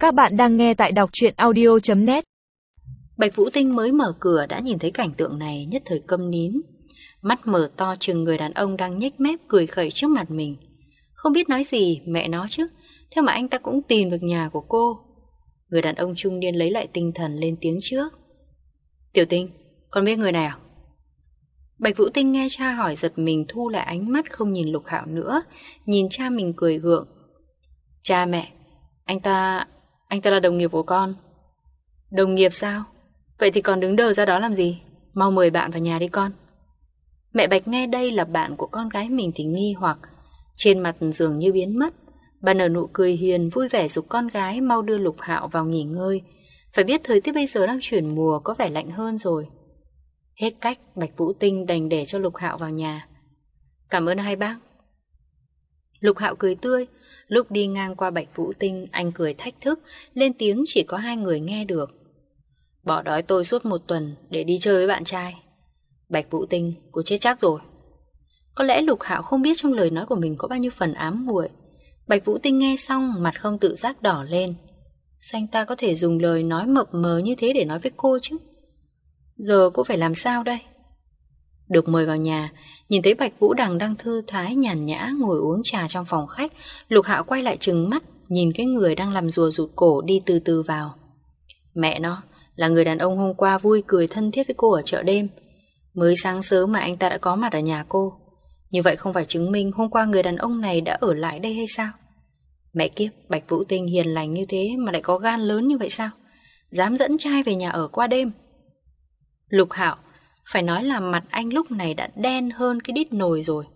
Các bạn đang nghe tại đọc truyện audio.net. Bạch Vũ Tinh mới mở cửa đã nhìn thấy cảnh tượng này, nhất thời câm nín. Mắt mở to chừng người đàn ông đang nhếch mép cười khẩy trước mặt mình. Không biết nói gì, mẹ nó chứ, thế mà anh ta cũng tìm được nhà của cô. Người đàn ông trung niên lấy lại tinh thần lên tiếng trước. Tiểu Tinh, con biết người này à? Bạch Vũ Tinh nghe cha hỏi giật mình, thu lại ánh mắt không nhìn Lục Hạo nữa, nhìn cha mình cười gượng. Cha mẹ, anh ta là đồng nghiệp của con. Đồng nghiệp sao? Vậy thì còn đứng đờ ra đó làm gì? Mau mời bạn vào nhà đi con. Mẹ Bạch nghe đây là bạn của con gái mình thì nghi hoặc, trên mặt dường như biến mất. Bà nở nụ cười hiền vui vẻ giục con gái mau đưa Lục Hạo vào nghỉ ngơi. Phải biết thời tiết bây giờ đang chuyển mùa, có vẻ lạnh hơn rồi. Hết cách, Bạch Vũ Tinh đành để cho Lục Hạo vào nhà. Cảm ơn hai bác. Lục Hạo cười tươi. Lúc đi ngang qua Bạch Vũ Tinh, anh cười thách thức, lên tiếng chỉ có hai người nghe được. Bỏ đói tôi suốt một tuần để đi chơi với bạn trai. Bạch Vũ Tinh, cô chết chắc rồi. Có lẽ Lục Hạo không biết trong lời nói của mình có bao nhiêu phần ám muội. Bạch Vũ Tinh nghe xong, mặt không tự giác đỏ lên. Sao anh ta có thể dùng lời nói mập mờ như thế để nói với cô chứ? Giờ cô phải làm sao đây? Được mời vào nhà, nhìn thấy Bạch Vũ Đằng đang thư thái nhàn nhã ngồi uống trà trong phòng khách, Lục Hạo quay lại trừng mắt, nhìn cái người đang làm rùa rụt cổ đi từ từ vào. Mẹ nó, là người đàn ông hôm qua vui cười thân thiết với cô ở chợ đêm. Mới sáng sớm mà anh ta đã có mặt ở nhà cô. Như vậy không phải chứng minh hôm qua người đàn ông này đã ở lại đây hay sao? Mẹ kiếp, Bạch Vũ Tinh hiền lành như thế mà lại có gan lớn như vậy sao? Dám dẫn trai về nhà ở qua đêm. Lục Hạo, phải nói là mặt anh lúc này đã đen hơn cái đít nồi rồi.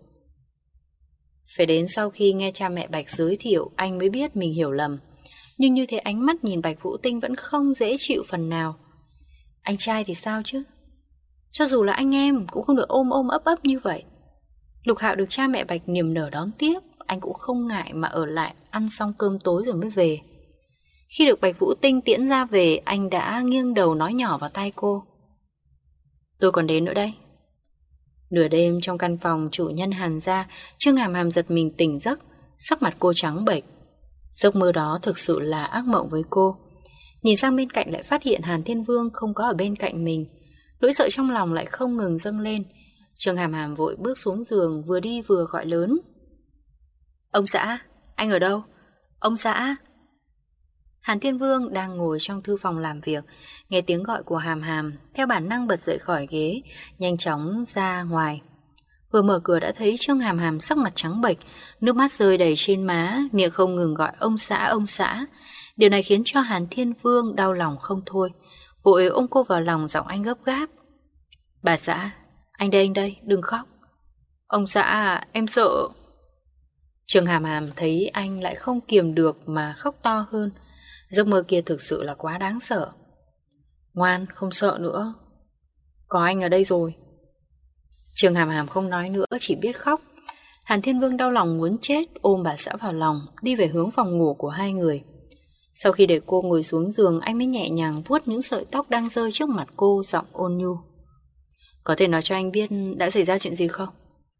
Phải đến sau khi nghe cha mẹ Bạch giới thiệu, anh mới biết mình hiểu lầm. Nhưng như thế ánh mắt nhìn Bạch Vũ Tinh vẫn không dễ chịu phần nào. Anh trai thì sao chứ? Cho dù là anh em cũng không được ôm ôm ấp ấp như vậy. Lục Hạo được cha mẹ Bạch niềm nở đón tiếp, anh cũng không ngại mà ở lại ăn xong cơm tối rồi mới về. Khi được Bạch Vũ Tinh tiễn ra về, anh đã nghiêng đầu nói nhỏ vào tai cô. Tôi còn đến nữa đây. Nửa đêm trong căn phòng chủ nhân Hàn gia, Trương Hàm Hàm giật mình tỉnh giấc, sắc mặt cô trắng bệch. Giấc mơ đó thực sự là ác mộng với cô. Nhìn sang bên cạnh lại phát hiện Hàn Thiên Vương không có ở bên cạnh mình. Nỗi sợ trong lòng lại không ngừng dâng lên. Trương Hàm Hàm vội bước xuống giường, vừa đi vừa gọi lớn. Ông xã, anh ở đâu? Ông xã. Hàn Thiên Vương đang ngồi trong thư phòng làm việc, nghe tiếng gọi của Hàm Hàm, theo bản năng bật dậy khỏi ghế, nhanh chóng ra ngoài. Vừa mở cửa đã thấy Trương Hàm Hàm sắc mặt trắng bệch, nước mắt rơi đầy trên má, miệng không ngừng gọi ông xã, ông xã. Điều này khiến cho Hàn Thiên Vương đau lòng không thôi, vội ôm cô vào lòng, giọng anh gấp gáp. Bà xã, anh đây, đừng khóc. Ông xã, em sợ. Trương Hàm Hàm thấy anh lại không kiềm được mà khóc to hơn. Giấc mơ kia thực sự là quá đáng sợ. Ngoan, không sợ nữa. Có anh ở đây rồi. Trương Hàm Hàm không nói nữa, chỉ biết khóc. Hàn Thiên Vương đau lòng muốn chết, ôm bà xã vào lòng, đi về hướng phòng ngủ của hai người. Sau khi để cô ngồi xuống giường, anh mới nhẹ nhàng vuốt những sợi tóc đang rơi trước mặt cô, giọng ôn nhu. Có thể nói cho anh biết đã xảy ra chuyện gì không?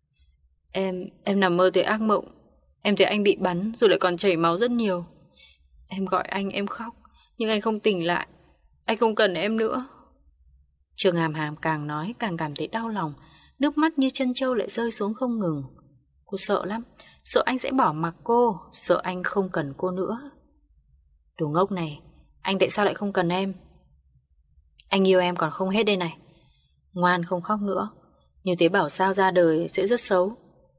Em nằm mơ thấy ác mộng. Em thấy anh bị bắn rồi lại còn chảy máu rất nhiều. Em gọi anh, em khóc, nhưng anh không tỉnh lại. Anh không cần em nữa. Trương Hàm Hàm càng nói càng cảm thấy đau lòng, nước mắt như chân trâu lại rơi xuống không ngừng. Cô sợ lắm, sợ anh sẽ bỏ mặc cô, sợ anh không cần cô nữa. Đồ ngốc này, anh tại sao lại không cần em? Anh yêu em còn không hết đây này. Ngoan không khóc nữa, như thế bảo sao ra đời sẽ rất xấu.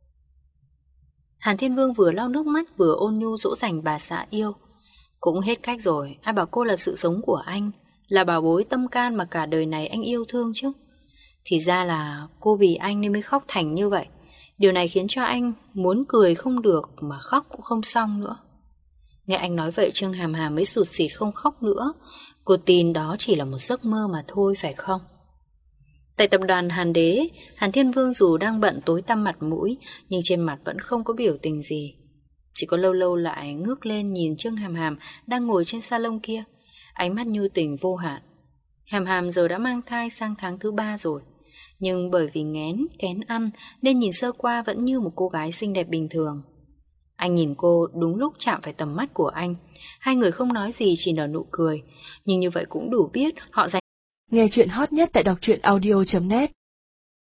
Hàn Thiên Vương vừa lau nước mắt vừa ôn nhu dỗ dành bà xã yêu. Cũng hết cách rồi, ai bảo cô là sự sống của anh, là bảo bối tâm can mà cả đời này anh yêu thương chứ. Thì ra là cô vì anh nên mới khóc thành như vậy. Điều này khiến cho anh muốn cười không được mà khóc cũng không xong nữa. Nghe anh nói vậy Trương Hàm Hàm mới sụt sịt không khóc nữa. Cô tin đó chỉ là một giấc mơ mà thôi phải không? Tại tập đoàn Hàn Đế, Hàn Thiên Vương dù đang bận tối tăm mặt mũi, nhưng trên mặt vẫn không có biểu tình gì. Chỉ có lâu lâu lại ngước lên nhìn Trương Hàm Hàm đang ngồi trên salon kia, ánh mắt nhu tình vô hạn. Hàm Hàm giờ đã mang thai sang tháng thứ 3 rồi, nhưng bởi vì nghén, kén ăn nên nhìn sơ qua vẫn như một cô gái xinh đẹp bình thường. Anh nhìn cô đúng lúc chạm phải tầm mắt của anh. Hai người không nói gì, chỉ nở nụ cười. Nhưng như vậy cũng đủ biết họ dành. Nghe chuyện hot nhất tại đọc truyện audio.net